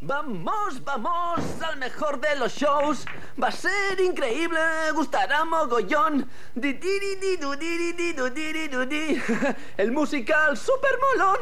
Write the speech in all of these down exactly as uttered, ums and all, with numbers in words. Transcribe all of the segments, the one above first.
Vamos, vamos al mejor de los shows. Va a ser increíble, gustará mogollón. Di, di, di, di, du, di, di, di, du, di, di, du, di. El musical super molón.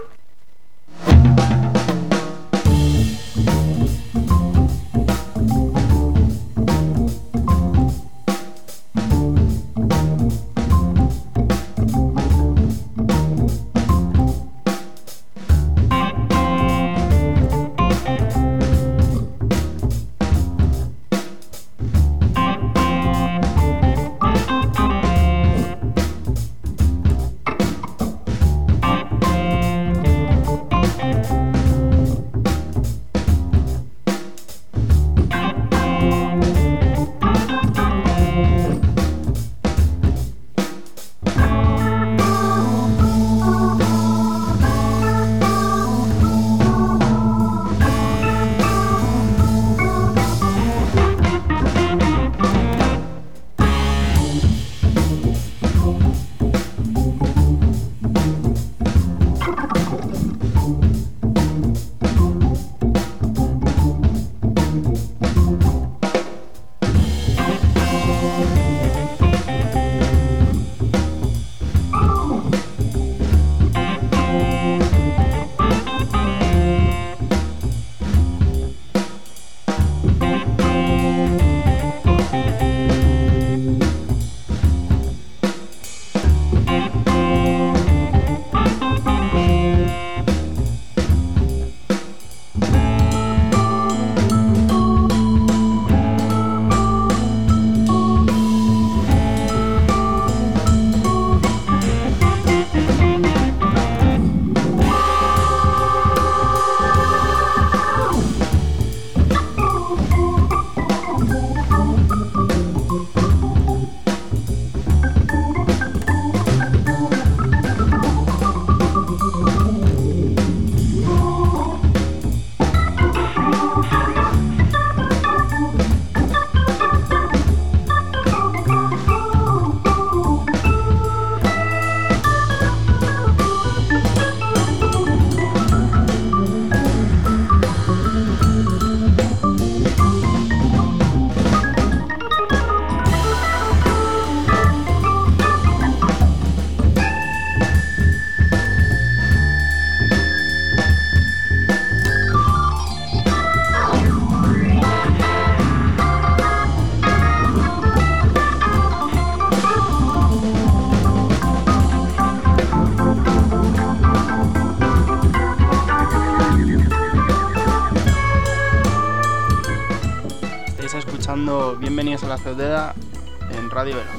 Bienvenidos a la azotea en Radio Vela.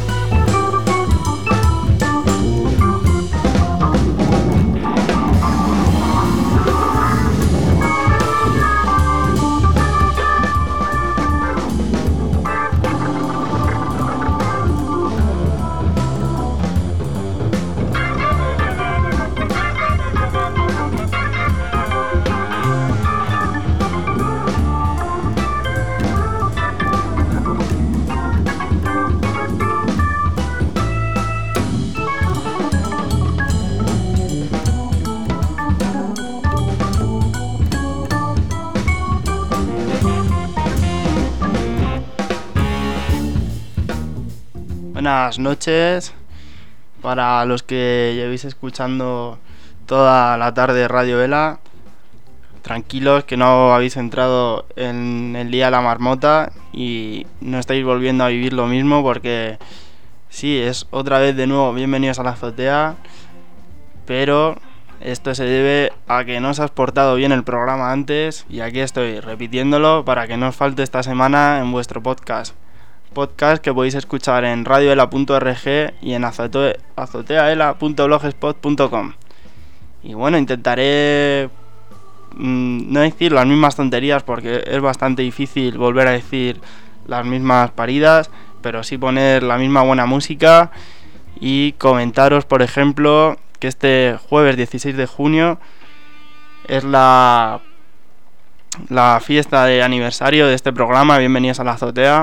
Buenas noches para los que llevéis escuchando toda la tarde Radio Vela. Tranquilos, que no habéis entrado en el día de la marmota y no estáis volviendo a vivir lo mismo, porque sí, es otra vez de nuevo bienvenidos a la azotea, pero esto se debe a que no os has portado bien el programa antes, y aquí estoy repitiéndolo para que no os falte esta semana en vuestro podcast. Podcast que podéis escuchar en radioela punto org y en azote, azoteaela punto blogspot punto com. Y bueno, intentaré mmm, no decir las mismas tonterías, porque es bastante difícil volver a decir las mismas paridas, pero sí poner la misma buena música y comentaros, por ejemplo, que este jueves dieciséis de junio es la, la fiesta de aniversario de este programa, Bienvenidos a la Azotea.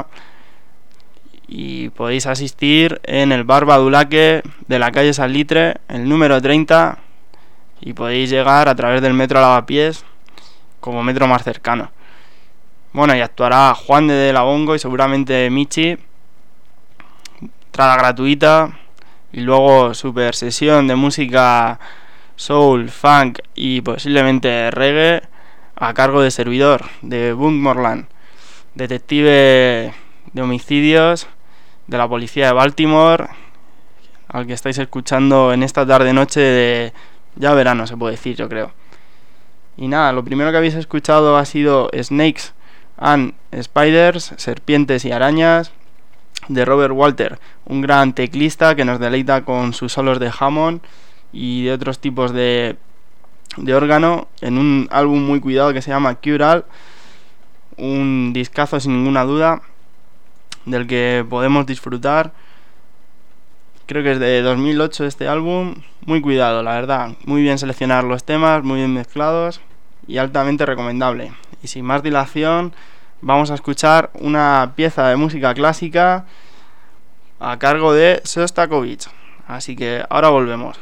Y podéis asistir en el bar Badulaque de la calle Salitre, el número treinta, y podéis llegar a través del metro Lavapiés como metro más cercano. Bueno, y actuará Juan de, de la Bongo y seguramente Michi, entrada gratuita, y luego super sesión de música soul, funk y posiblemente reggae a cargo de servidor, de Bunkmorland, detective de homicidios de la policía de Baltimore, al que estáis escuchando en esta tarde noche de ya verano, se puede decir, yo creo. Y nada, lo primero que habéis escuchado ha sido Snakes and Spiders, Serpientes y Arañas, de Robert Walter, un gran teclista que nos deleita con sus solos de Hammond y de otros tipos de, de órgano, en un álbum muy cuidado que se llama Cural, un discazo sin ninguna duda, del que podemos disfrutar. Creo que es de dos mil ocho este álbum, muy cuidado, la verdad, muy bien seleccionar los temas, muy bien mezclados y altamente recomendable. Y sin más dilación, vamos a escuchar una pieza de música clásica a cargo de Shostakovich. Así que ahora volvemos.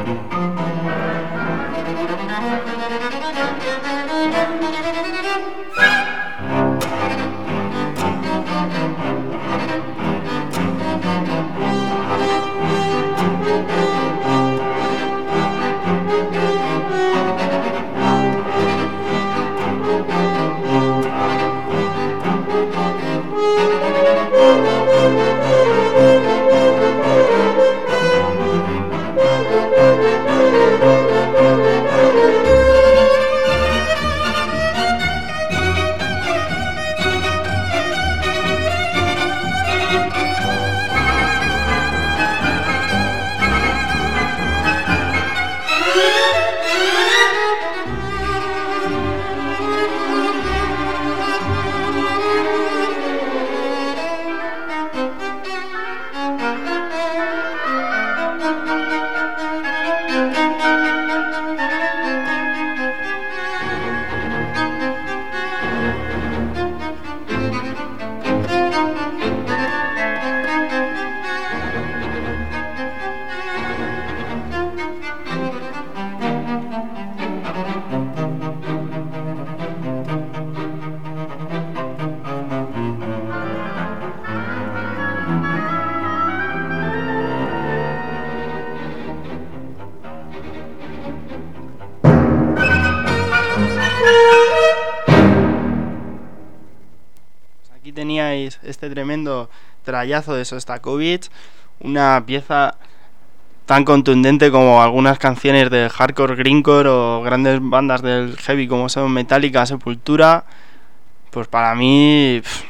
Teníais este tremendo trayazo de Sostakovich, una pieza tan contundente como algunas canciones del hardcore, grindcore o grandes bandas del heavy como son Metallica, Sepultura. Pues para mí pff,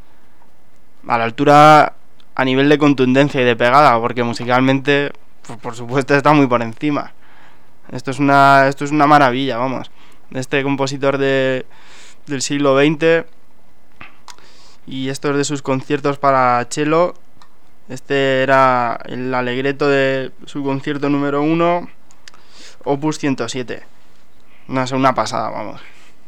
a la altura a nivel de contundencia y de pegada, porque musicalmente pues por supuesto está muy por encima. Esto es una esto es una maravilla, vamos. Este compositor de del siglo veinte. Y esto es de sus conciertos para cello. Este era el alegreto de su concierto número uno, Opus ciento siete. No sé, una pasada, vamos.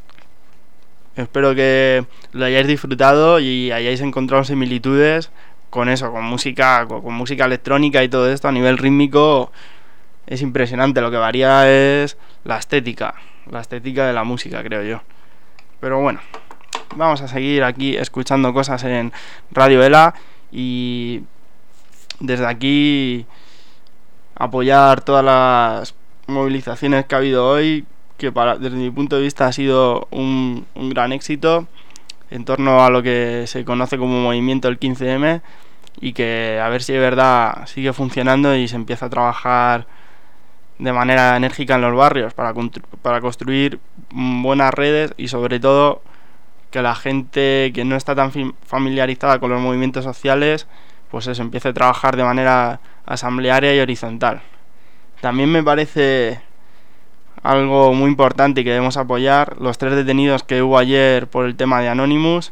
Espero que lo hayáis disfrutado y hayáis encontrado similitudes con eso, con música, con, con música electrónica y todo esto. A nivel rítmico es impresionante. Lo que varía es la estética, la estética de la música, creo yo. Pero bueno, vamos a seguir aquí escuchando cosas en Radio Ela y desde aquí apoyar todas las movilizaciones que ha habido hoy, que para, desde mi punto de vista ha sido un, un gran éxito en torno a lo que se conoce como movimiento el quince eme, y que a ver si de verdad sigue funcionando y se empieza a trabajar de manera enérgica en los barrios para, para construir buenas redes y sobre todo que la gente que no está tan familiarizada con los movimientos sociales pues eso, empiece a trabajar de manera asamblearia y horizontal. También me parece algo muy importante y que debemos apoyar los tres detenidos que hubo ayer por el tema de Anonymous,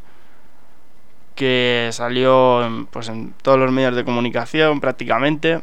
que salió en, pues en todos los medios de comunicación prácticamente.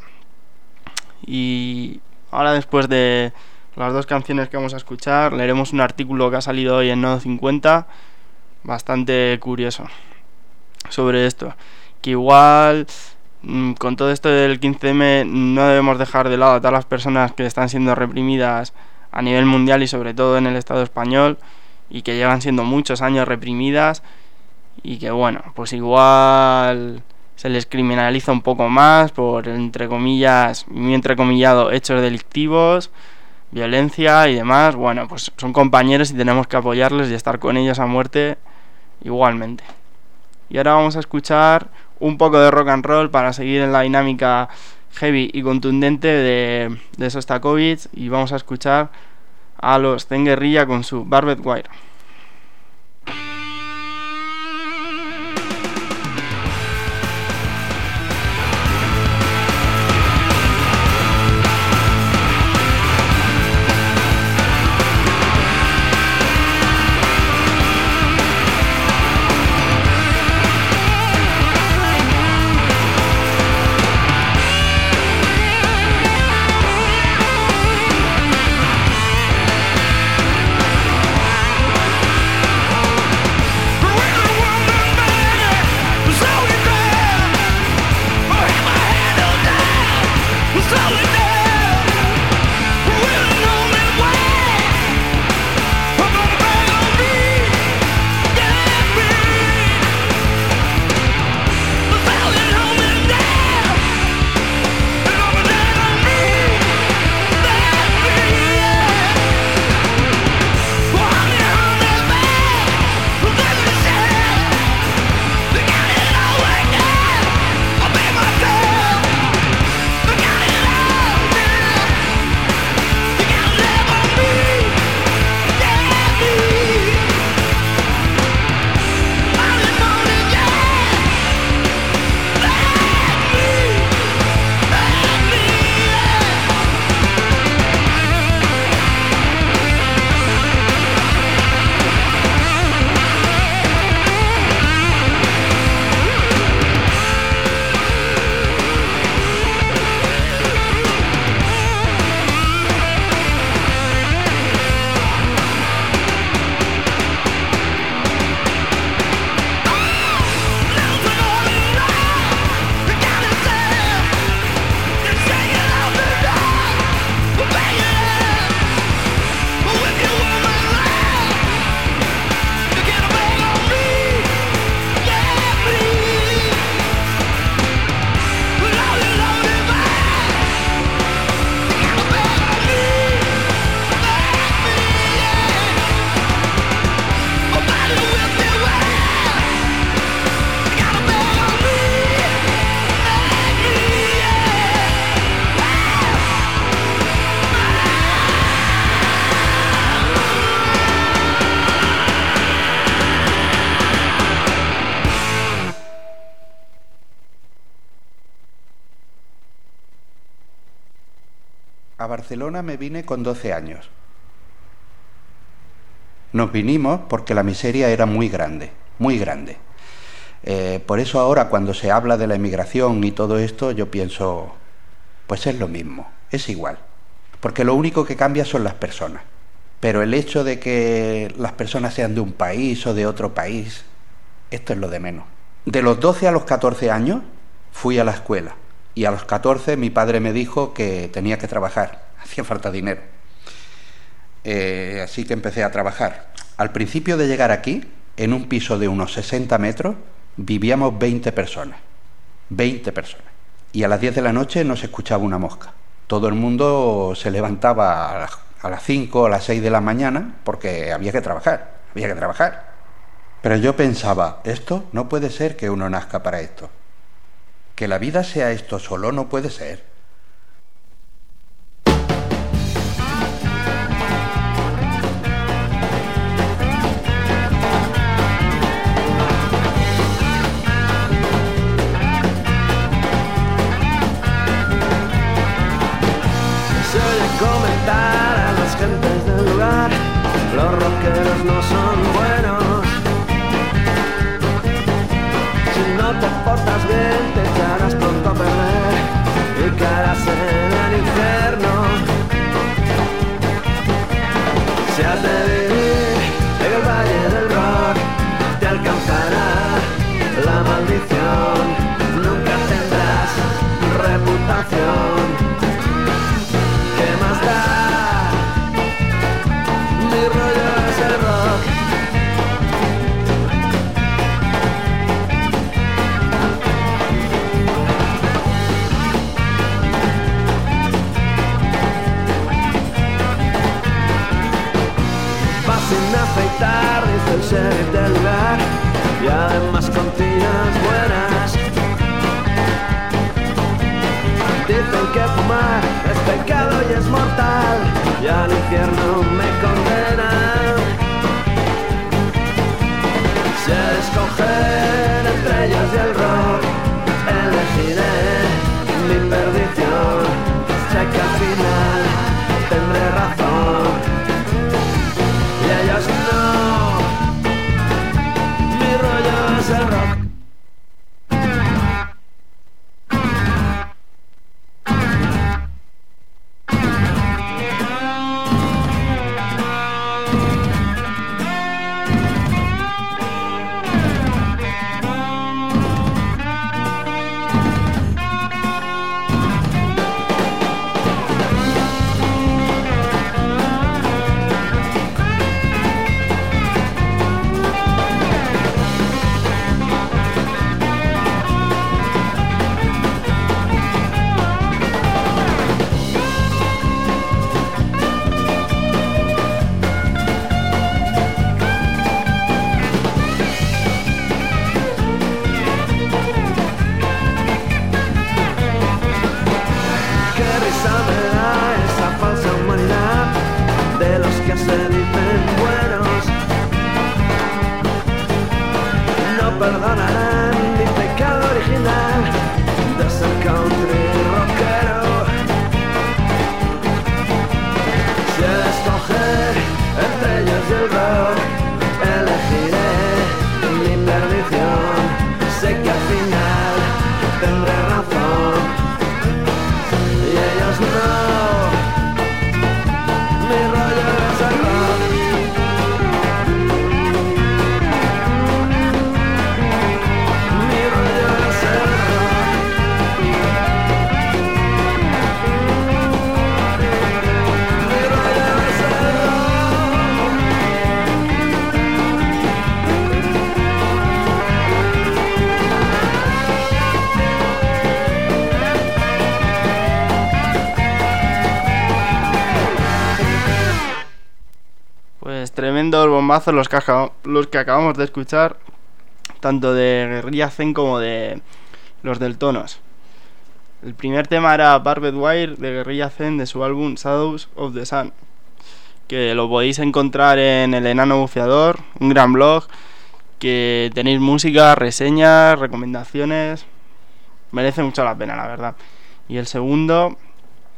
Y ahora, después de las dos canciones que vamos a escuchar, leeremos un artículo que ha salido hoy en Nodo cincuenta bastante curioso sobre esto, que igual mmm, con todo esto del quince eme no debemos dejar de lado a todas las personas que están siendo reprimidas a nivel mundial y sobre todo en el Estado español, y que llevan siendo muchos años reprimidas, y que bueno, pues igual se les criminaliza un poco más por, entre comillas, muy entrecomillado, hechos delictivos, violencia y demás. Bueno, pues son compañeros y tenemos que apoyarles y estar con ellos a muerte igualmente. Y ahora vamos a escuchar un poco de rock and roll para seguir en la dinámica heavy y contundente de, de Sostakovich, y vamos a escuchar a los Zen Guerrilla con su Barbed Wire. We'll be right back. a Barcelona me vine con doce años. Nos vinimos porque la miseria era muy grande, muy grande. Eh, por eso ahora cuando se habla de la emigración y todo esto, yo pienso, pues es lo mismo, es igual. Porque lo único que cambia son las personas. Pero el hecho de que las personas sean de un país o de otro país, esto es lo de menos. De los doce a los catorce años fui a la escuela y a los catorce mi padre me dijo que tenía que trabajar, hacía falta dinero. Eh, así que empecé a trabajar. Al principio de llegar aquí, en un piso de unos sesenta metros, vivíamos veinte personas. veinte personas. Y a las diez de la noche no se escuchaba una mosca. Todo el mundo se levantaba a las, a las cinco o a las seis de la mañana porque había que trabajar, había que trabajar. Pero yo pensaba, esto no puede ser que uno nazca para esto. Que la vida sea esto solo no puede ser. Se oye comentar a las gentes del lugar, los rockeros no son buenos. Si no te portas bien, te echarás pronto a perder y caerás en el infierno. Si has de vivir en el valle del rock, te alcanzará la maldición. Nunca tendrás reputación. ¿Qué más da? Mi rollo es el rock. Vas sin afeitar, dice el sheriff del lugar, y además con tiras buenas. Dicen que fumar es pecado y es mortal, y al infierno me condenan. Si he de escoger entre ellos y el rock, elegiré mi perdición. Sé que al final tendré razón, y ellos no. Mi rollo es el rock. Perdonarán mi pecado original de ser country rockero. Si he de escoger entre ellos y el rock, elegiré mi perdición. Sé que al final tendré razón, y ellos no. Mi rollo es el rock. Tremendo el bombazo los que, los que acabamos de escuchar, tanto de Guerrilla Zen como de los del Tonos. El primer tema era Barbed Wire de Guerrilla Zen de su álbum Shadows of the Sun, que lo podéis encontrar en El Enano Buceador, un gran blog que tenéis música, reseñas, recomendaciones, merece mucho la pena, la verdad. Y el segundo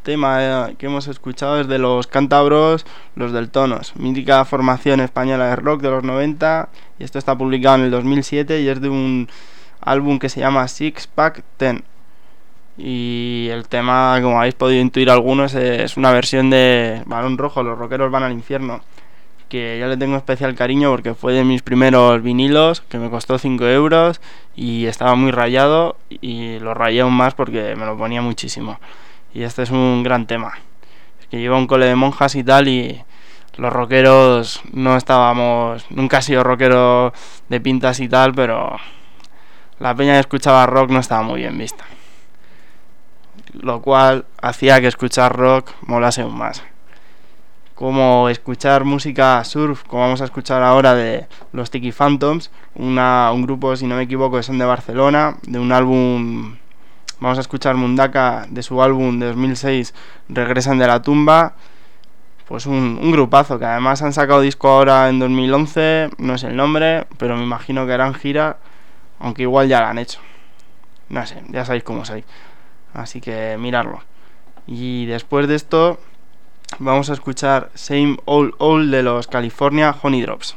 tema que hemos escuchado es de los cántabros Los Del Tonos, mítica formación española de rock de los noventa, y esto está publicado en el dos mil siete y es de un álbum que se llama Six Pack Ten. Y el tema, como habéis podido intuir algunos, es una versión de Balón Rojo, Los Rockeros Van al Infierno, que yo le tengo especial cariño porque fue de mis primeros vinilos, que me costó cinco euros y estaba muy rayado, y lo rayé aún más porque me lo ponía muchísimo. Y este es un gran tema, es que lleva un cole de monjas y tal, y los rockeros no estábamos, nunca he sido rockero de pintas y tal, pero la peña que escuchaba rock no estaba muy bien vista, lo cual hacía que escuchar rock molase aún más. Como escuchar música surf, como vamos a escuchar ahora de los Tiki Phantoms, una, un grupo, si no me equivoco, que son de Barcelona, de un álbum, vamos a escuchar Mundaka, de su álbum de dos mil seis, Regresan de la tumba. Pues un, un grupazo, que además han sacado disco ahora en dos mil once, no sé el nombre, pero me imagino que harán gira, aunque igual ya lo han hecho, no sé, ya sabéis cómo soy, así que mirarlo. Y después de esto vamos a escuchar Same Old Old de los California Honey Drops.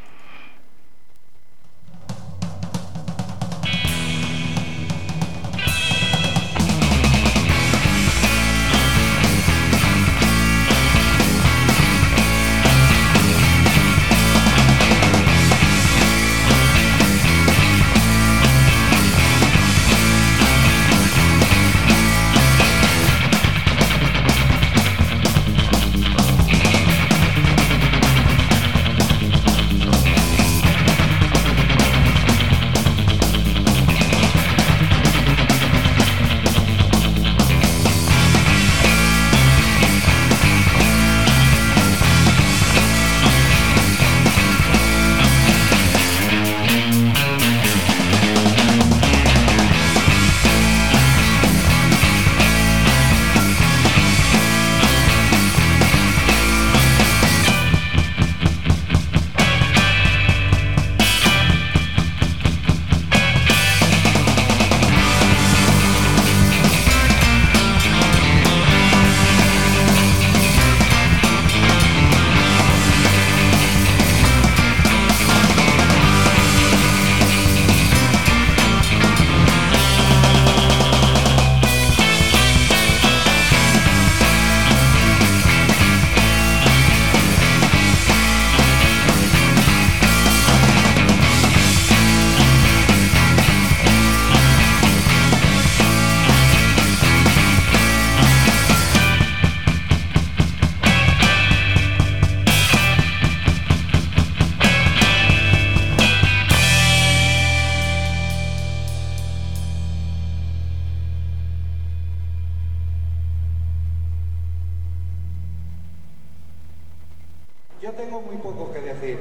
Yo tengo muy poco que decir,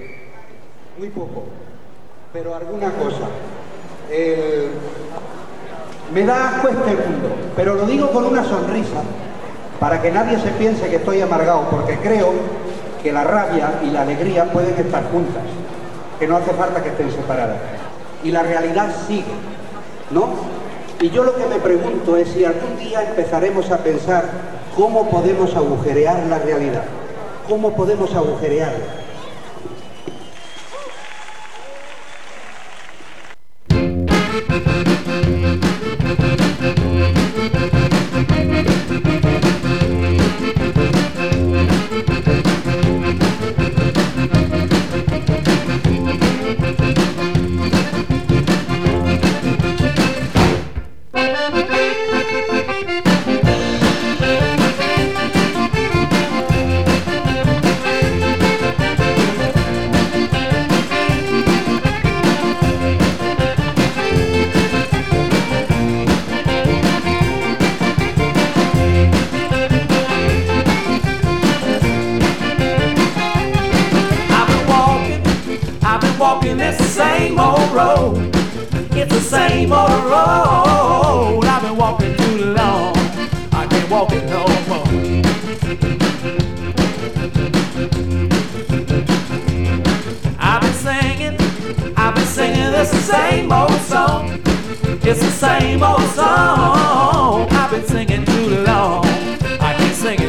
muy poco, pero alguna cosa. El... Me da asco este mundo, pero lo digo con una sonrisa, para que nadie se piense que estoy amargado, porque creo que la rabia y la alegría pueden estar juntas, que no hace falta que estén separadas. Y la realidad sigue, ¿no? Y yo lo que me pregunto es si algún día empezaremos a pensar cómo podemos agujerear la realidad. ¿Cómo podemos agujerearla? It's the same old song I've been singing too long. I can't sing it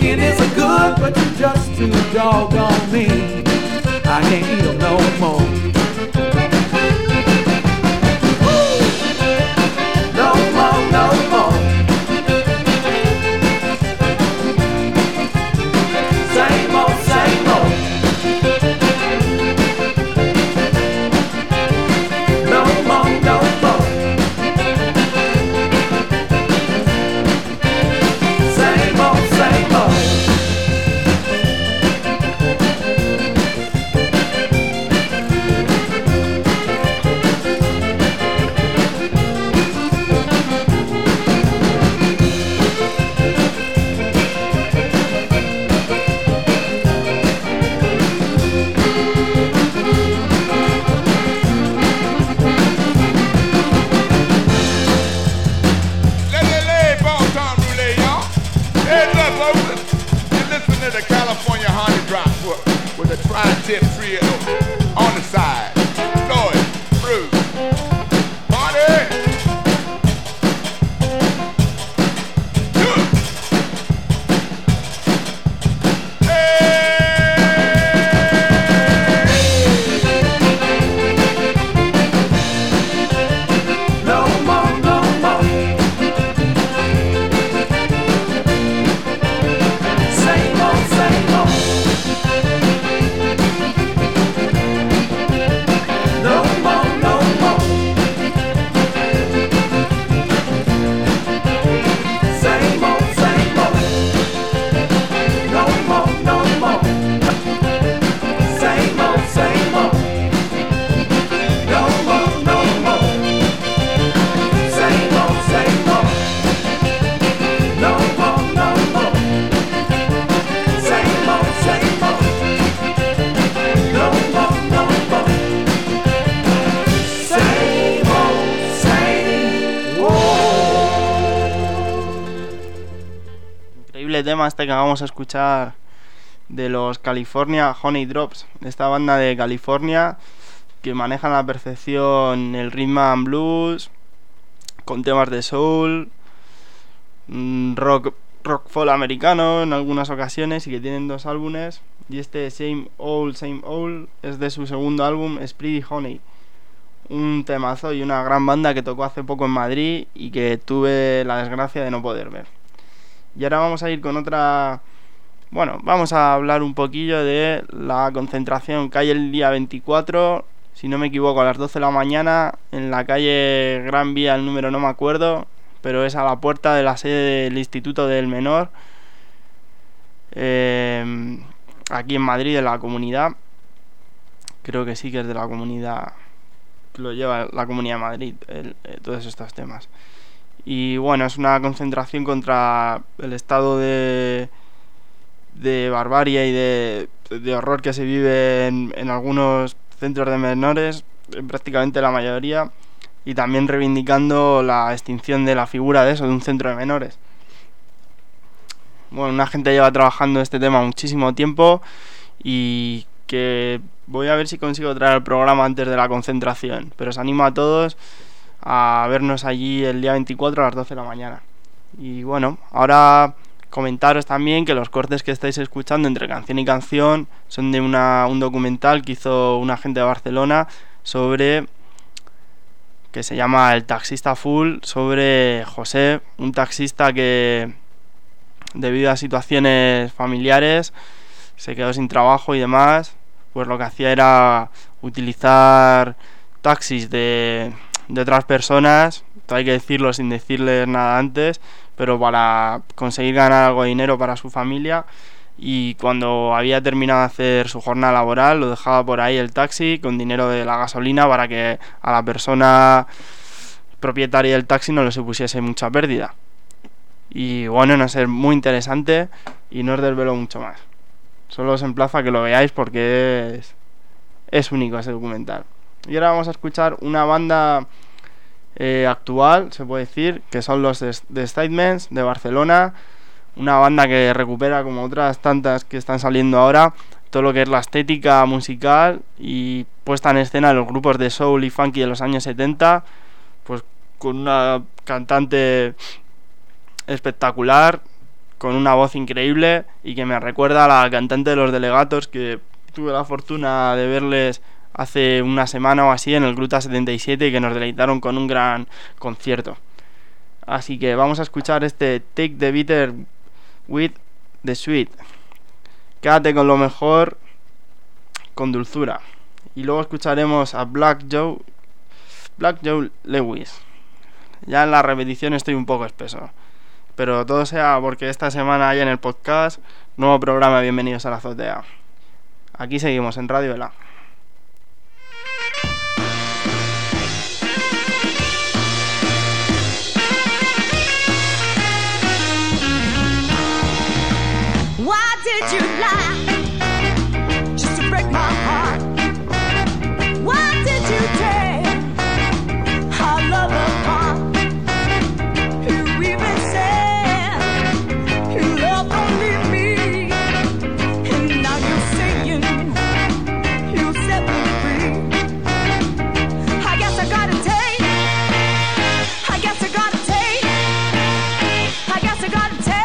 Chicken is a good, but you're just too doggone mean. I can't eat them no more. Woo! No more, no more. Same old, same old. No more, no more. Same old, same old. The California Honey Drop with a tri-tip trio on the side. Floyd, Bruce, Honey. Good. Hey. No more, no more. Same old, same old. No more, no more. Same old, same old. No more, no more. Same old, same old. No more, no more. Same old, same old. No more, no more. Same old, same old. No more, no more. Same old, same old. Increíble tema este que vamos a escuchar de los California Honey Drops, esta banda de California que manejan a la perfección el rhythm and blues con temas de soul, mm, rock, rock folk americano en algunas ocasiones, y que tienen dos álbumes, y este Same Old Same Old es de su segundo álbum, Speedy Honey, un temazo y una gran banda que tocó hace poco en Madrid y que tuve la desgracia de no poder ver. Y ahora vamos a ir con otra... Bueno, vamos a hablar un poquillo de la concentración que hay el día veinticuatro, si no me equivoco, a las doce de la mañana, en la calle Gran Vía, el número no me acuerdo, pero es a la puerta de la sede del Instituto del Menor, eh, aquí en Madrid, en la comunidad. Creo que sí que es de la comunidad, lo lleva la Comunidad de Madrid, el, eh, todos estos temas. Y bueno, es una concentración contra el estado de, de barbarie y de, de horror que se vive en, en algunos centros de menores, en prácticamente la mayoría, y también reivindicando la extinción de la figura de eso, de un centro de menores. Bueno, una gente lleva trabajando este tema muchísimo tiempo y que voy a ver si consigo traer el programa antes de la concentración, pero os animo a todos a vernos allí el día veinticuatro a las doce de la mañana. Y bueno, ahora comentaros también que los cortes que estáis escuchando entre canción y canción son de una, un documental que hizo una gente de Barcelona sobre, que se llama El taxista full, sobre José, un taxista que debido a situaciones familiares se quedó sin trabajo y demás, pues lo que hacía era utilizar taxis de, de otras personas, hay que decirlo sin decirles nada antes, pero para conseguir ganar algo de dinero para su familia. Y cuando había terminado de hacer su jornada laboral, lo dejaba por ahí el taxi con dinero de la gasolina para que a la persona propietaria del taxi no le supusiese mucha pérdida. Y bueno, no es muy interesante y no os desvelo mucho más. Solo os emplazo a que lo veáis porque es, es único ese documental. Y ahora vamos a escuchar una banda eh, actual, se puede decir, que son los The Statements de Barcelona. Una banda que recupera, como otras tantas que están saliendo ahora, todo lo que es la estética musical y puesta en escena de los grupos de soul y funky de los años setenta, pues con una cantante espectacular con una voz increíble y que me recuerda a la cantante de Los Delegatos, que tuve la fortuna de verles hace una semana o así en el Gruta setenta y siete y que nos deleitaron con un gran concierto. Así que vamos a escuchar este Take the Bitter with the Sweet. Quédate con lo mejor con dulzura. Y luego escucharemos a Black Joe Black Joe Lewis. Ya en la repetición estoy un poco espeso, pero todo sea porque esta semana hay en el podcast nuevo programa Bienvenidos a la Azotea. Aquí seguimos en Radio Vela. Why did you lie just to break my heart? Why did you tear our love apart? You even said you love only me, and now you're saying you set me free. I guess I gotta take, I guess I gotta take, I guess I gotta take.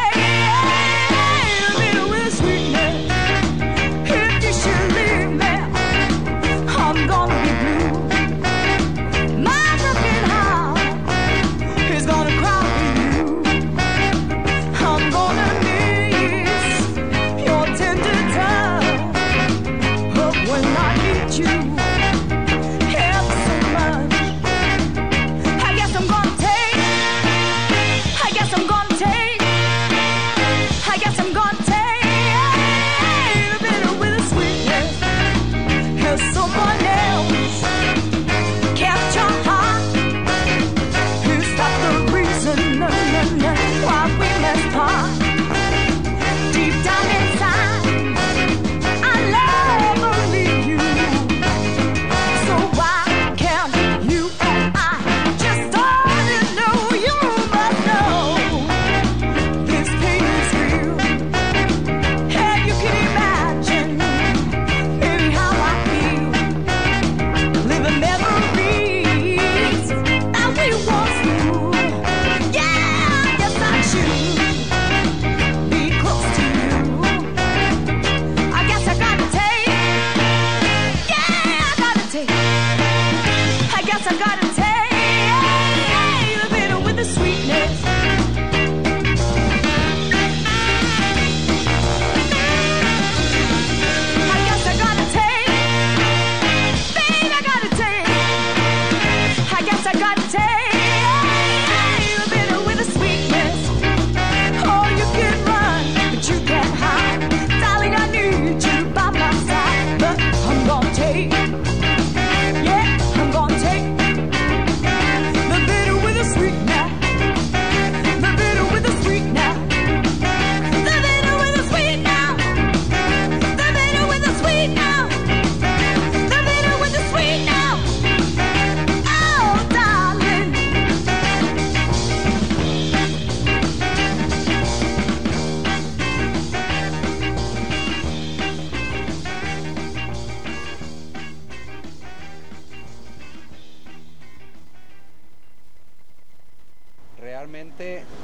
Realmente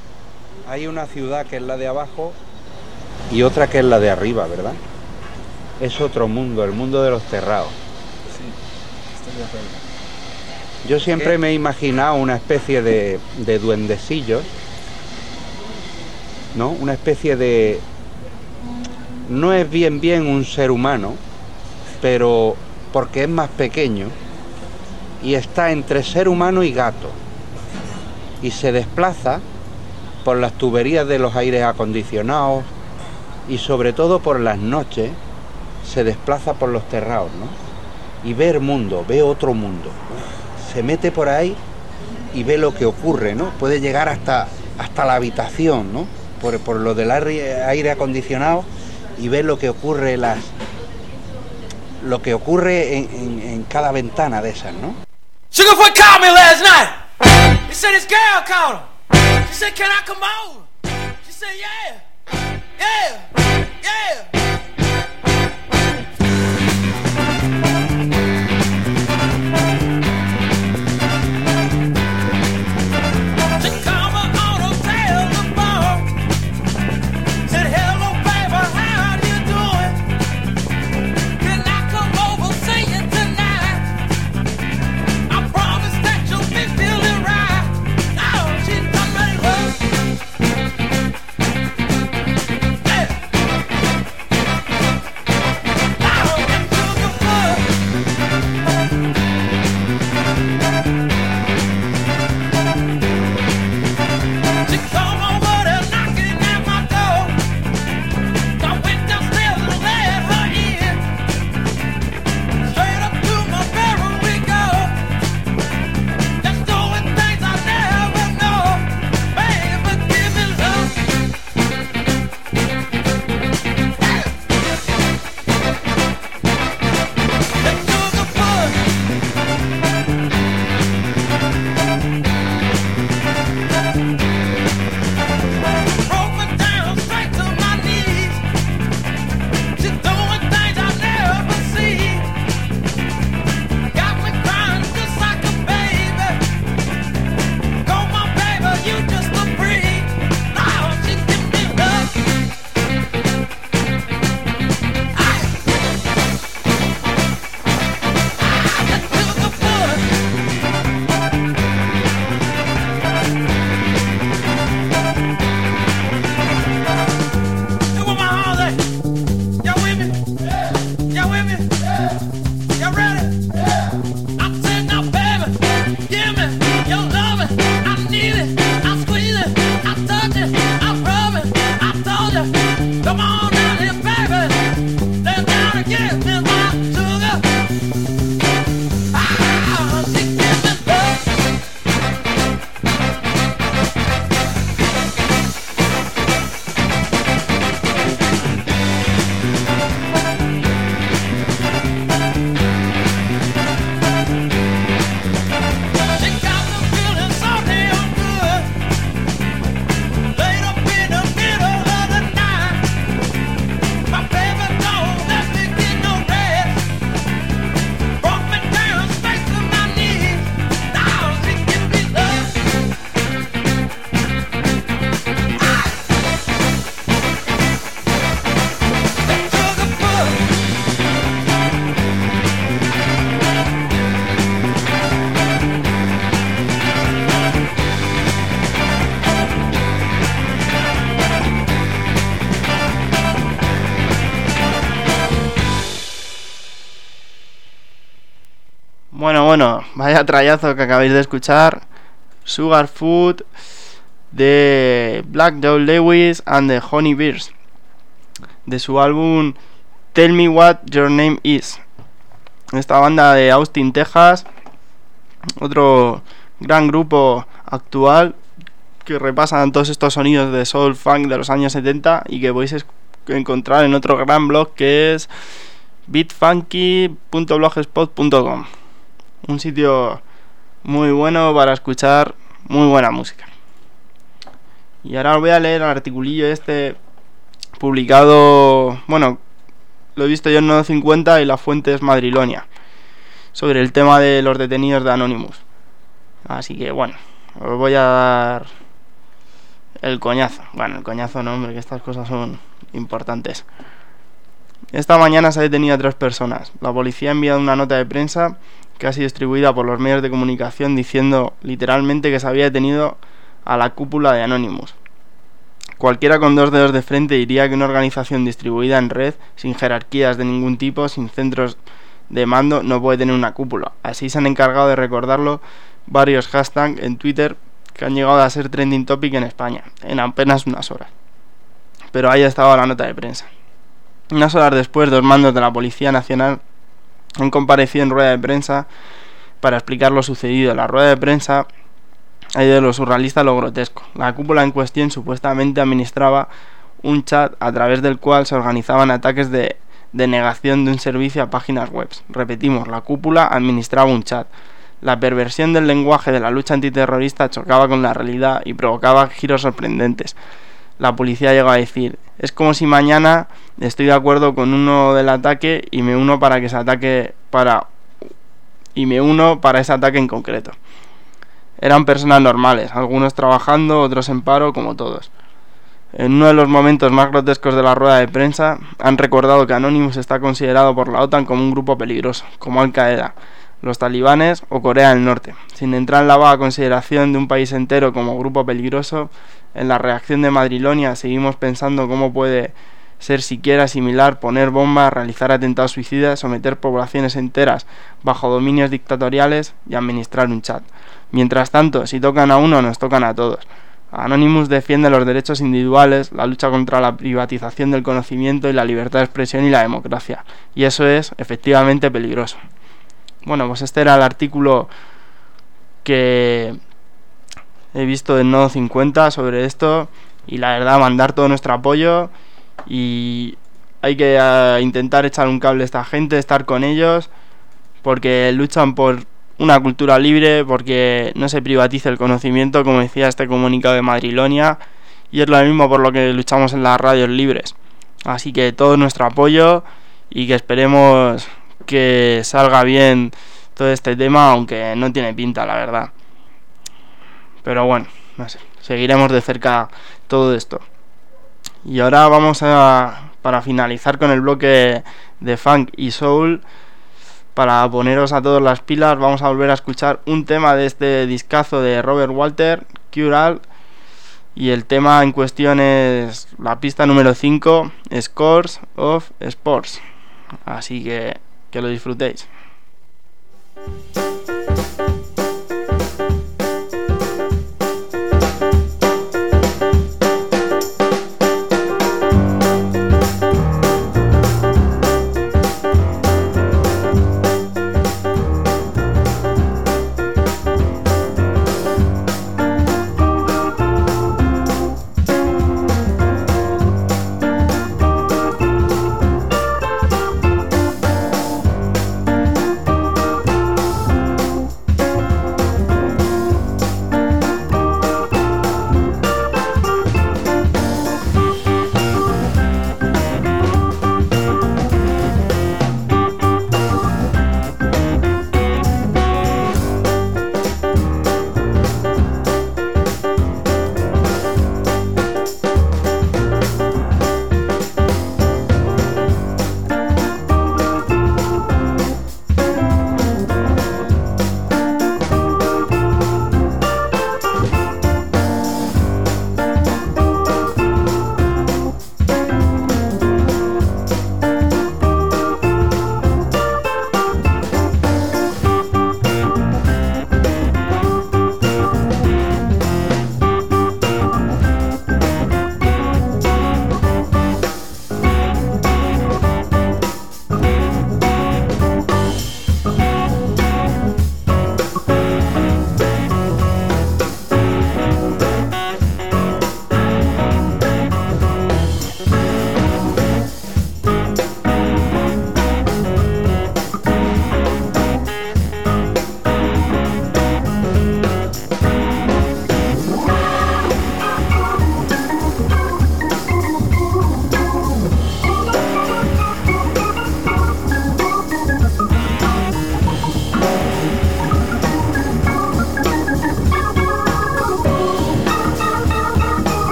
hay una ciudad que es la de abajo y otra que es la de arriba, ¿verdad? Es otro mundo, el mundo de los terraos. Sí, estoy de acuerdo. Yo siempre ¿Qué? me he imaginado una especie de, de duendecillos, ¿no? Una especie de... No es bien bien un ser humano, pero porque es más pequeño y está entre ser humano y gato. Y se desplaza por las tuberías de los aires acondicionados y sobre todo por las noches se desplaza por los terraos, ¿no? Y ve el mundo, ve otro mundo. Se mete por ahí y ve lo que ocurre, ¿no? Puede llegar hasta, hasta la habitación, ¿no? Por, por lo del aire, aire acondicionado y ve lo que ocurre las lo que ocurre en, en, en cada ventana de esas, ¿no? Sugarfoot called me last night. He said his girl called him. She said, "Can I come over?" She said, "Yeah, yeah, yeah." She called me on the telephone. Bueno, bueno, vaya trayazo que acabáis de escuchar. Sugar Food de Black Joe Lewis and the Honey Bears, de su álbum Tell Me What Your Name Is. Esta banda de Austin, Texas, otro gran grupo actual que repasan todos estos sonidos de soul funk de los años setenta y que podéis encontrar en otro gran blog que es beat funky punto blogspot punto com, un sitio muy bueno para escuchar muy buena música. Y ahora os voy a leer el articulillo este publicado, bueno, lo he visto yo en Nodo cincuenta y la fuente es Madrilonia, sobre el tema de los detenidos de Anonymous. Así que bueno, os voy a dar el coñazo. Bueno, el coñazo no, hombre, que estas cosas son importantes. Esta mañana se ha detenido a tres personas. La policía ha enviado una nota de prensa que ha sido distribuida por los medios de comunicación diciendo literalmente que se había detenido a la cúpula de Anonymous. Cualquiera con dos dedos de frente diría que una organización distribuida en red, sin jerarquías de ningún tipo, sin centros de mando, no puede tener una cúpula. Así se han encargado de recordarlo varios hashtags en Twitter que han llegado a ser trending topic en España en apenas unas horas. Pero ahí estaba la nota de prensa. Unas horas después, dos mandos de la Policía Nacional han comparecido en rueda de prensa para explicar lo sucedido. La rueda de prensa ha ido de lo surrealista a lo grotesco. La cúpula en cuestión supuestamente administraba un chat a través del cual se organizaban ataques de denegación de un servicio a páginas web. Repetimos, la cúpula administraba un chat. La perversión del lenguaje de la lucha antiterrorista chocaba con la realidad y provocaba giros sorprendentes. La policía llegó a decir: es como si mañana estoy de acuerdo con uno del ataque y me uno para que se ataque para y me uno para ese ataque en concreto. Eran personas normales, algunos trabajando, otros en paro, como todos. En uno de los momentos más grotescos de la rueda de prensa, han recordado que Anonymous está considerado por la OTAN como un grupo peligroso, como Al-Qaeda, los talibanes o Corea del Norte. Sin entrar en la vaga consideración de un país entero como grupo peligroso, en la reacción de Madrilonia seguimos pensando cómo puede ser siquiera similar poner bombas, realizar atentados suicidas, someter poblaciones enteras bajo dominios dictatoriales y administrar un chat. Mientras tanto, si tocan a uno, nos tocan a todos. Anonymous defiende los derechos individuales, la lucha contra la privatización del conocimiento y la libertad de expresión y la democracia. Y eso es efectivamente peligroso. Bueno, pues este era el artículo que he visto en Nodo cincuenta sobre esto. Y la verdad, mandar todo nuestro apoyo. Y hay que uh, intentar echar un cable a esta gente, estar con ellos, porque luchan por una cultura libre, porque no se privatice el conocimiento, como decía este comunicado de Madrilonia, y es lo mismo por lo que luchamos en las radios libres. Así que todo nuestro apoyo y que esperemos que salga bien todo este tema, aunque no tiene pinta, la verdad. Pero bueno, no sé, seguiremos de cerca todo esto. Y ahora vamos a, para finalizar con el bloque de funk y soul, para poneros a todos las pilas, vamos a volver a escuchar un tema de este discazo de Robert Walter, Cure-All, y el tema en cuestión es la pista número cinco, Scores of Sports. Así que que lo disfrutéis.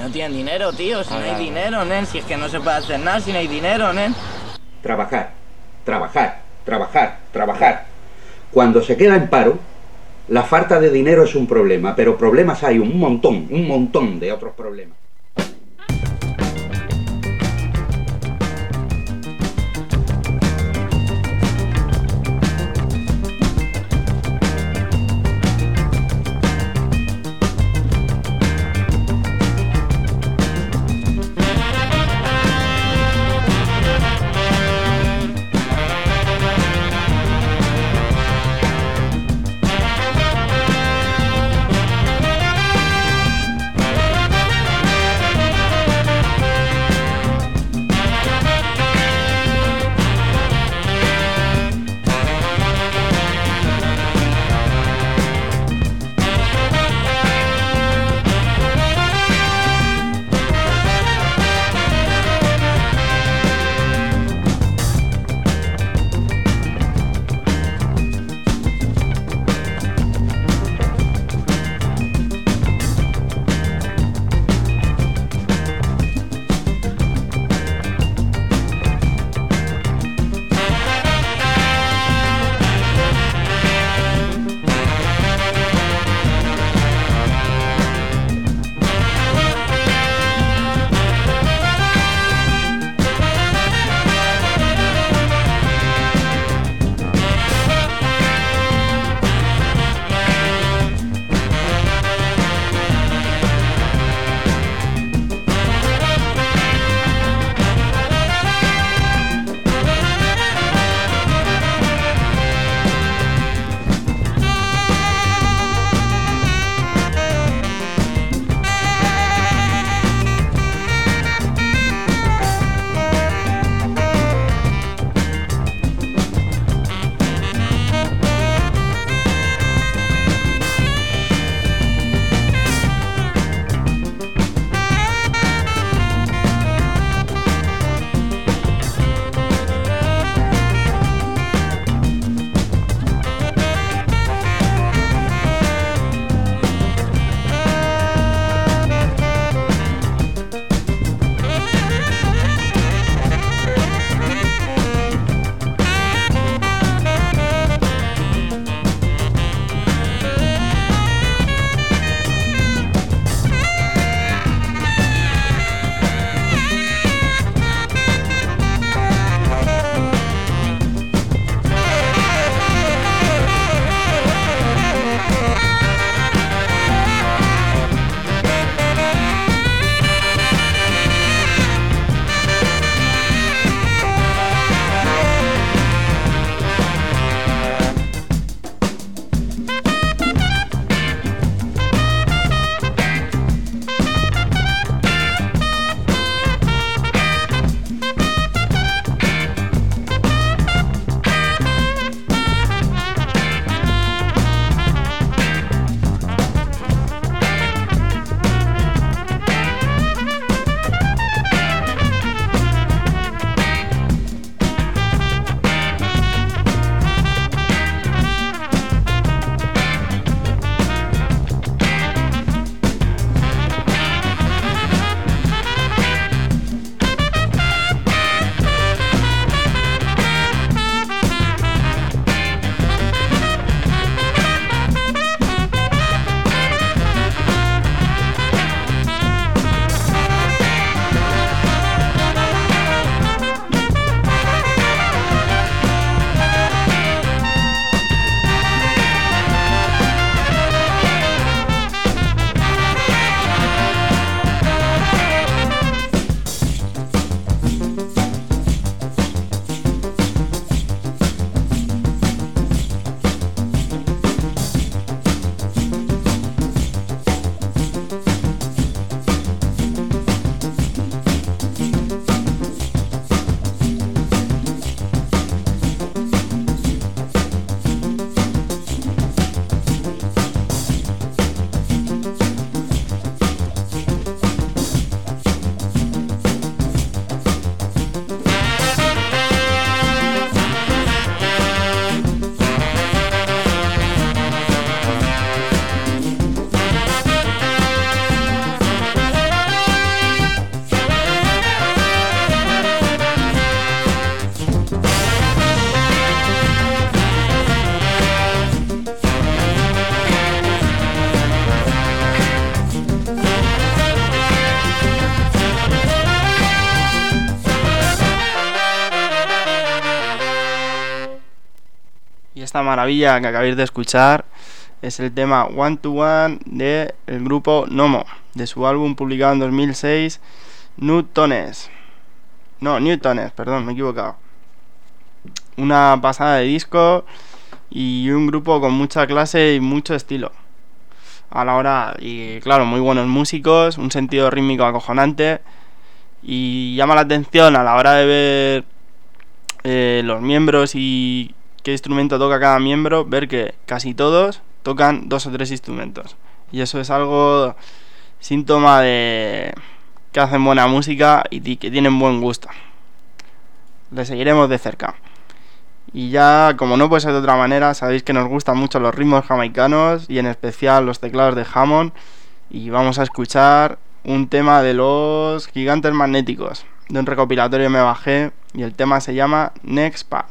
no tienen dinero, tío. Si no hay dinero, nen. Si es que no se puede hacer nada si no hay dinero, nen. Trabajar, trabajar, trabajar, trabajar. Cuando se queda en paro, la falta de dinero es un problema, pero problemas hay un montón, un montón de otros problemas. Y esta maravilla que acabáis de escuchar es el tema One to One del grupo Nomo, de su álbum publicado en dos mil seis, Newtones. No, Newtones, perdón, me he equivocado. Una pasada de disco y un grupo con mucha clase y mucho estilo a la hora, y claro, muy buenos músicos, un sentido rítmico acojonante, y llama la atención a la hora de ver eh, los miembros y qué instrumento toca cada miembro, ver que casi todos tocan dos o tres instrumentos, y eso es algo síntoma de que hacen buena música y que tienen buen gusto. Les seguiremos de cerca. Y ya, como no puede ser de otra manera, sabéis que nos gustan mucho los ritmos jamaicanos y en especial los teclados de Hammond, y vamos a escuchar un tema de los Gigantes Magnéticos, de un recopilatorio me bajé, y el tema se llama Next Path.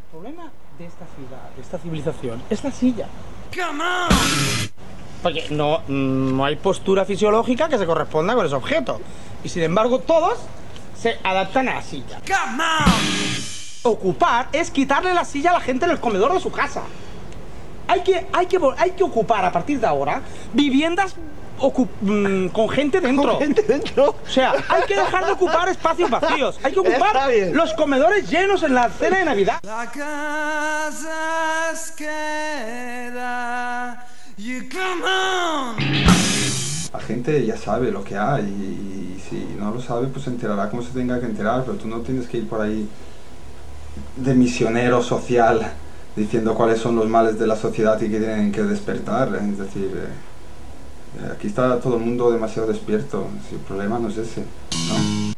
problema de esta ciudad, de esta civilización, es la silla. Come on. Porque no, no hay postura fisiológica que se corresponda con ese objeto. Y sin embargo, todos se adaptan a la silla. Come on. Ocupar es quitarle la silla a la gente en el comedor de su casa. Hay que, hay que, hay que ocupar a partir de ahora viviendas Ocup con gente dentro. Con gente dentro. O sea, hay que dejar de ocupar espacios vacíos. Hay que ocupar los comedores llenos en la cena de Navidad. La casa es queda. You come on. La gente ya sabe lo que hay y, y si no lo sabe, pues se enterará como se tenga que enterar, pero tú no tienes que ir por ahí de misionero social diciendo cuáles son los males de la sociedad y que tienen que despertar. Es decir, eh, aquí está todo el mundo demasiado despierto, si el problema no es ese, ¿no?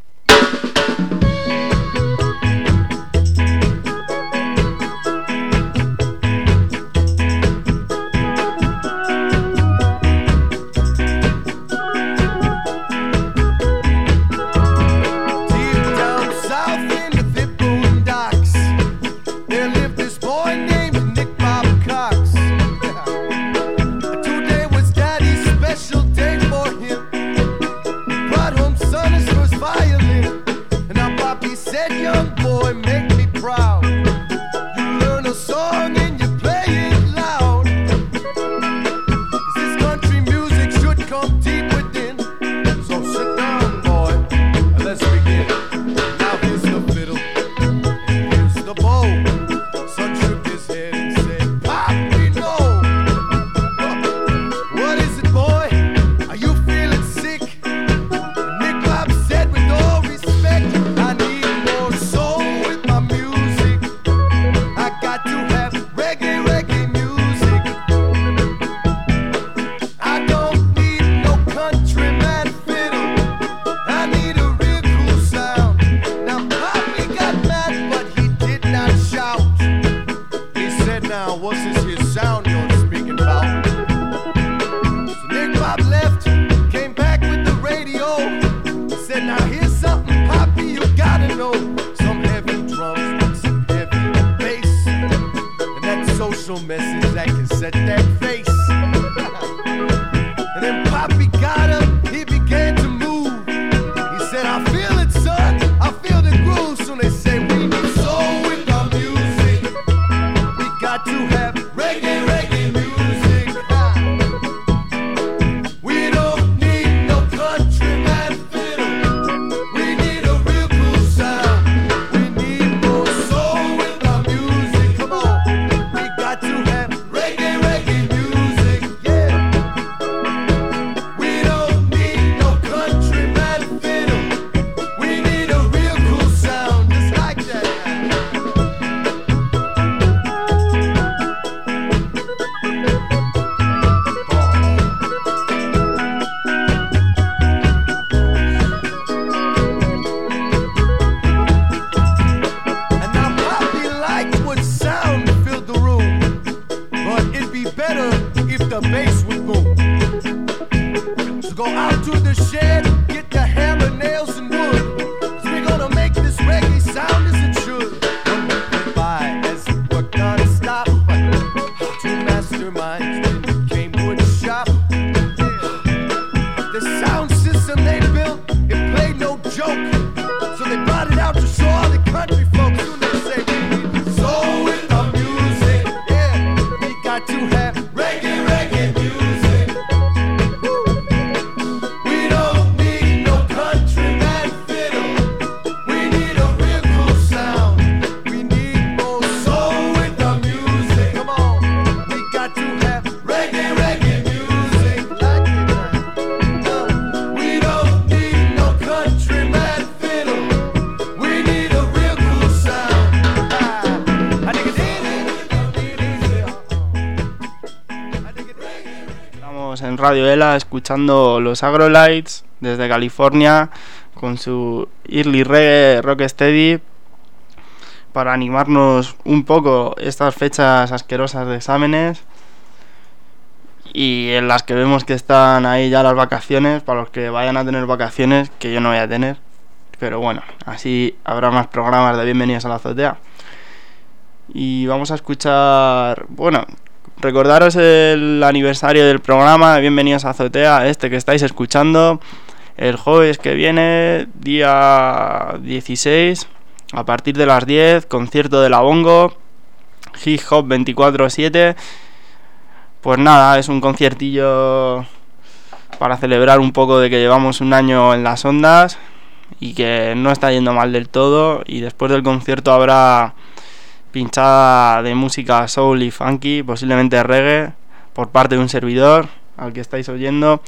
Radio Ela, escuchando los Agrolites desde California con su Early Reggae Rocksteady para animarnos un poco estas fechas asquerosas de exámenes y en las que vemos que están ahí ya las vacaciones para los que vayan a tener vacaciones, que yo no voy a tener, pero bueno, así habrá más programas de Bienvenidos a la Azotea. Y vamos a escuchar, bueno, recordaros el aniversario del programa de Bienvenidos a Azotea, este que estáis escuchando, el jueves que viene, día dieciséis, a partir de las diez, concierto de la Bongo, Hip Hop veinticuatro siete. Pues nada, es un conciertillo para celebrar un poco de que llevamos un año en las ondas y que no está yendo mal del todo, y después del concierto habrá pinchada de música soul y funky, posiblemente reggae, por parte de un servidor al que estáis oyendo,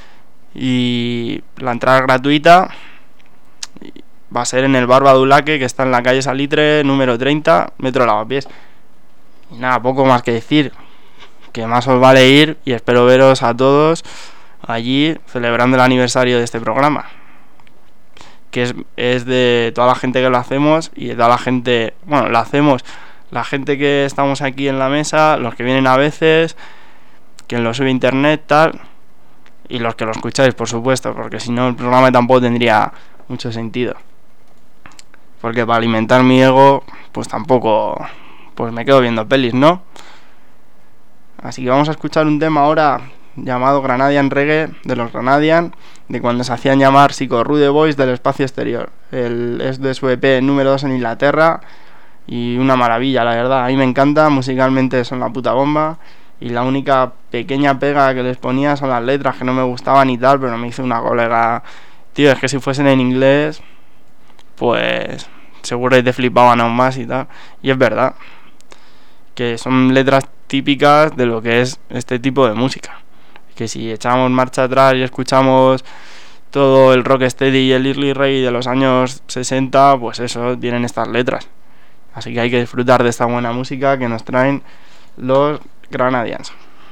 y la entrada es gratuita. Va a ser en el Bar Badulaque, que está en la calle Salitre, número treinta, metro Lavapiés. Y nada, poco más que decir, que más os vale ir, y espero veros a todos allí celebrando el aniversario de este programa, que es, es de toda la gente que lo hacemos y de toda la gente, bueno, lo hacemos, la gente que estamos aquí en la mesa, los que vienen a veces, quien lo sube a internet, tal, y los que lo escucháis, por supuesto, porque si no el programa tampoco tendría mucho sentido, porque para alimentar mi ego, pues tampoco, pues me quedo viendo pelis, ¿no? Así que vamos a escuchar un tema ahora llamado Granadian Reggae, de los Granadian, de cuando se hacían llamar Psycho Rude Boys del espacio exterior. El, es de su E P número dos en Inglaterra, y una maravilla, la verdad. A mí me encanta, musicalmente son la puta bomba, y la única pequeña pega que les ponía son las letras, que no me gustaban y tal, pero me hizo una colega, tío, es que si fuesen en inglés, pues seguro que te flipaban aún más y tal. Y es verdad, que son letras típicas de lo que es este tipo de música, que si echamos marcha atrás y escuchamos todo el rocksteady y el early reggae de los años sesenta, pues eso, tienen estas letras. Así que hay que disfrutar de esta buena música que nos traen los Granadians.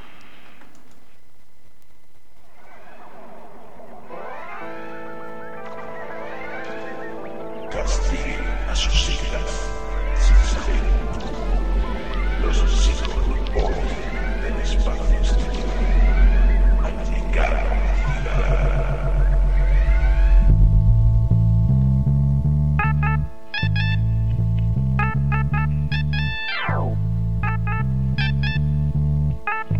Castiguen a sus siglas sin saber. Los Psycho Boys del espacio exterior. Al llegar a la ciudad.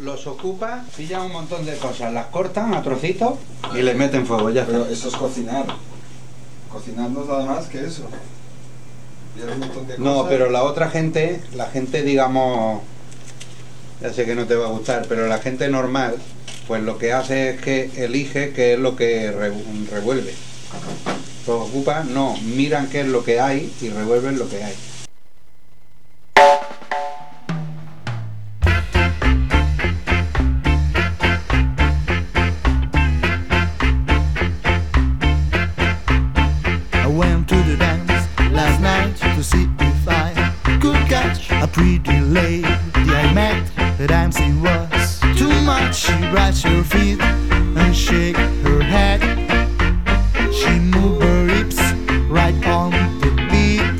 los ocupa, pillan un montón de cosas, las cortan a trocitos y le meten fuego, ya. Pero eso es cocinar. Cocinar no es nada más que eso. Y hay un montón de No, cosas. pero la otra gente, la gente digamos, ya sé que no te va a gustar, pero la gente normal, pues lo que hace es que elige qué es lo que re- revuelve. Los ocupa, no, miran qué es lo que hay y revuelven lo que hay. I went to the dance last night to see if I could catch a pretty lady I met. The dancing was too much. She brushed her feet and shake her head. She moved her hips right on the beat.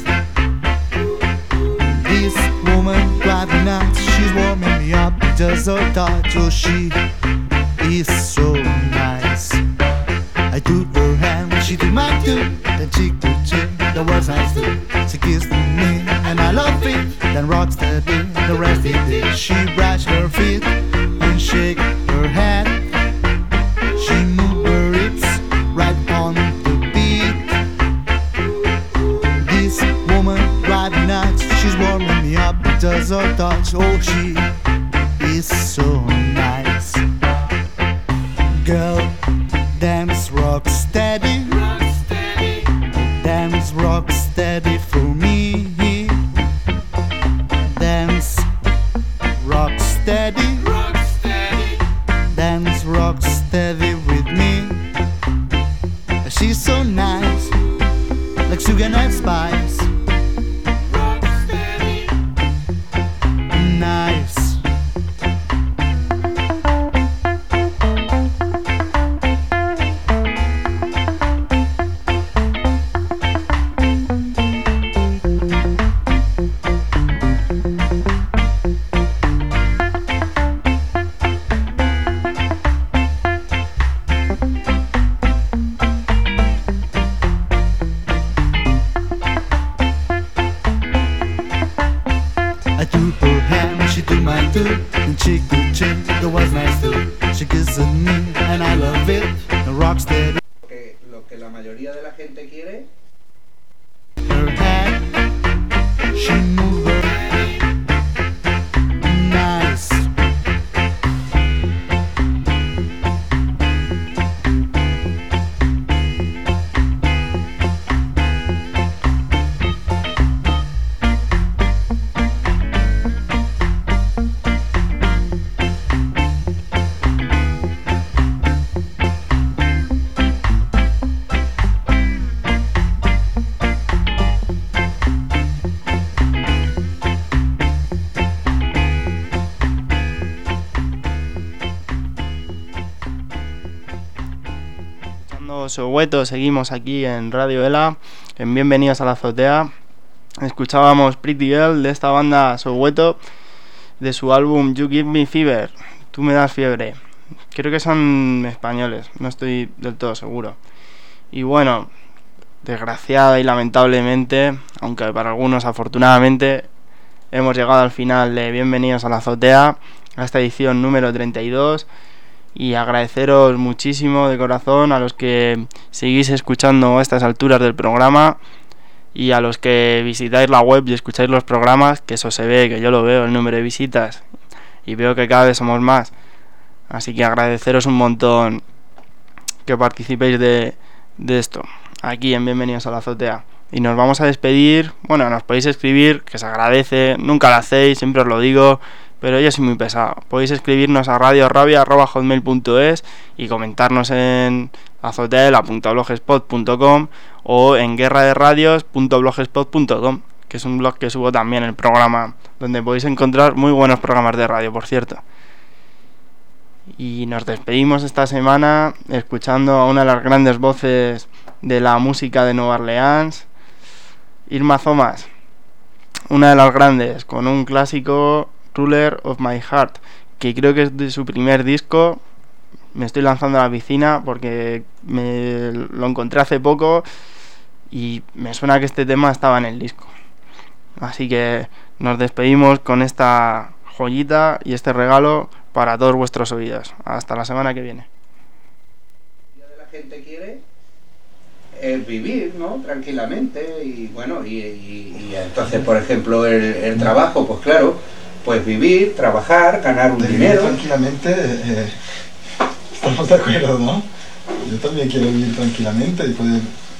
This woman drives me nuts. She's warming me up just her touch. Oh, she is so nice. I took her hand, she took mine too. Then cheek to cheek, that was nice too. She kissed me, and I love it. Then rocks steady, the rest it did. She brushed her feet and shake her head. She moved her hips right on the beat. This woman drives me nuts. She's warming me up with just her touch. Oh, she is so nice. Girl, dance rock steady, dance rock steady for me. Dance rock steady, dance rock steady with me. She's so nice, like sugar and spice. Nice. I took her hand, she took mine too. And cheek to cheek, that was nice too. She kissed me, and I love it. The rock steady. Que lo que la mayoría de la gente quiere. Her head, she moved her nice. Soweto, seguimos aquí en Radio Ela, en Bienvenidos a la Azotea. Escuchábamos Pretty Girl de esta banda Soweto, de su álbum You Give Me Fever, Tú me das fiebre. Creo que son españoles, no estoy del todo seguro. Y bueno, desgraciada y lamentablemente, aunque para algunos afortunadamente, hemos llegado al final de Bienvenidos a la Azotea, a esta edición número treinta y dos. Y agradeceros muchísimo de corazón a los que seguís escuchando a estas alturas del programa y a los que visitáis la web y escucháis los programas, que eso se ve, que yo lo veo, el número de visitas, y veo que cada vez somos más. Así que agradeceros un montón que participéis de, de esto, aquí en Bienvenidos a la Azotea. Y nos vamos a despedir. Bueno, nos podéis escribir, que se agradece, nunca lo hacéis, siempre os lo digo, pero yo soy muy pesado. Podéis escribirnos a radiorabia arroba hotmail punto es y comentarnos en azotea punto blogspot punto com o en guerra de radios punto blogspot punto com, que es un blog que subo también el programa, donde podéis encontrar muy buenos programas de radio, por cierto. Y nos despedimos esta semana escuchando a una de las grandes voces de la música de Nueva Orleans, Irma Thomas, una de las grandes, con un clásico, Ruler of My Heart, que creo que es de su primer disco. Me estoy lanzando a la piscina porque me lo encontré hace poco y me suena que este tema estaba en el disco. Así que nos despedimos con esta joyita y este regalo para todos vuestros oídos. Hasta la semana que viene. Lo que la gente quiere es vivir, ¿no? Tranquilamente y bueno, y, y, y entonces, por ejemplo, el, el trabajo, pues claro, pues vivir, trabajar, ganar un de dinero. Vivir tranquilamente, eh, estamos de acuerdo, ¿no? Yo también quiero vivir tranquilamente y poder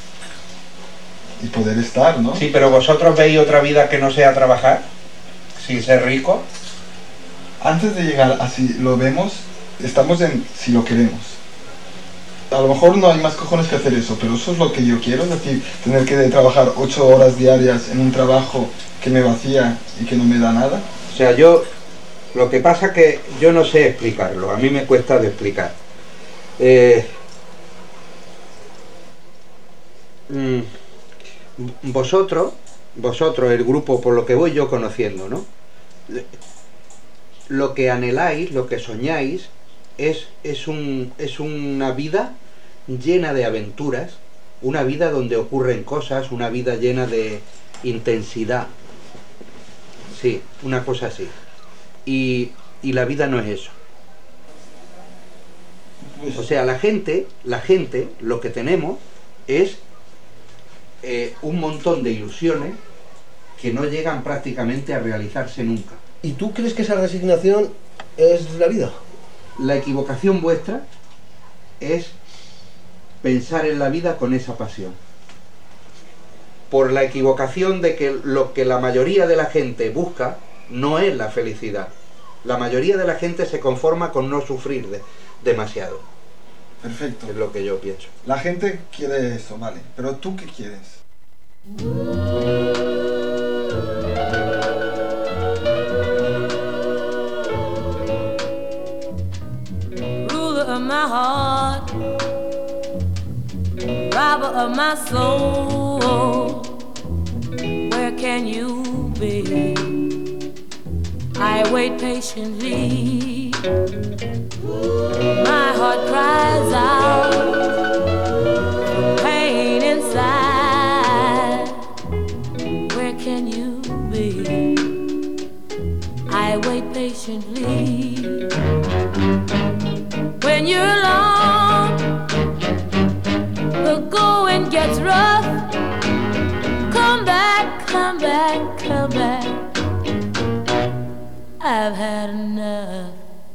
y poder estar, ¿no? Sí, pero vosotros veis otra vida que no sea trabajar, sin ser rico. Antes de llegar a si lo vemos, estamos en si lo queremos. A lo mejor no hay más cojones que hacer eso, pero eso es lo que yo quiero, es decir, tener que trabajar ocho horas diarias en un trabajo que me vacía y que no me da nada. O sea, yo, lo que pasa es que yo no sé explicarlo, a mí me cuesta de explicar. Eh, mm, vosotros, vosotros, el grupo, por lo que voy yo conociendo, ¿no? Lo que anheláis, lo que soñáis, es, es, un, es una vida llena de aventuras, una vida donde ocurren cosas, una vida llena de intensidad. Sí, una cosa así. Y, y la vida no es eso. O sea, la gente, la gente, lo que tenemos es eh, un montón de ilusiones que no llegan prácticamente a realizarse nunca. ¿Y tú crees que esa resignación es la vida? La equivocación vuestra es pensar en la vida con esa pasión. Por la equivocación de que lo que la mayoría de la gente busca no es la felicidad. La mayoría de la gente se conforma con no sufrir de, demasiado. Perfecto. Es lo que yo pienso. La gente quiere eso, vale. Pero ¿tú qué quieres? Ruler of my heart, robber of my soul, where can you be? I wait patiently. My heart cries out for pain inside. Where can you be? I wait patiently. When you're alone, the going gets rough. Come back, come back, come back. I've had enough.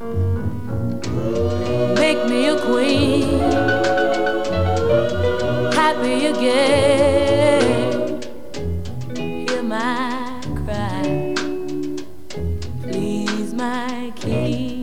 Make me a queen, happy again. Hear my cry, please my king.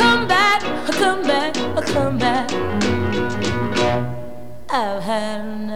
I've had enough.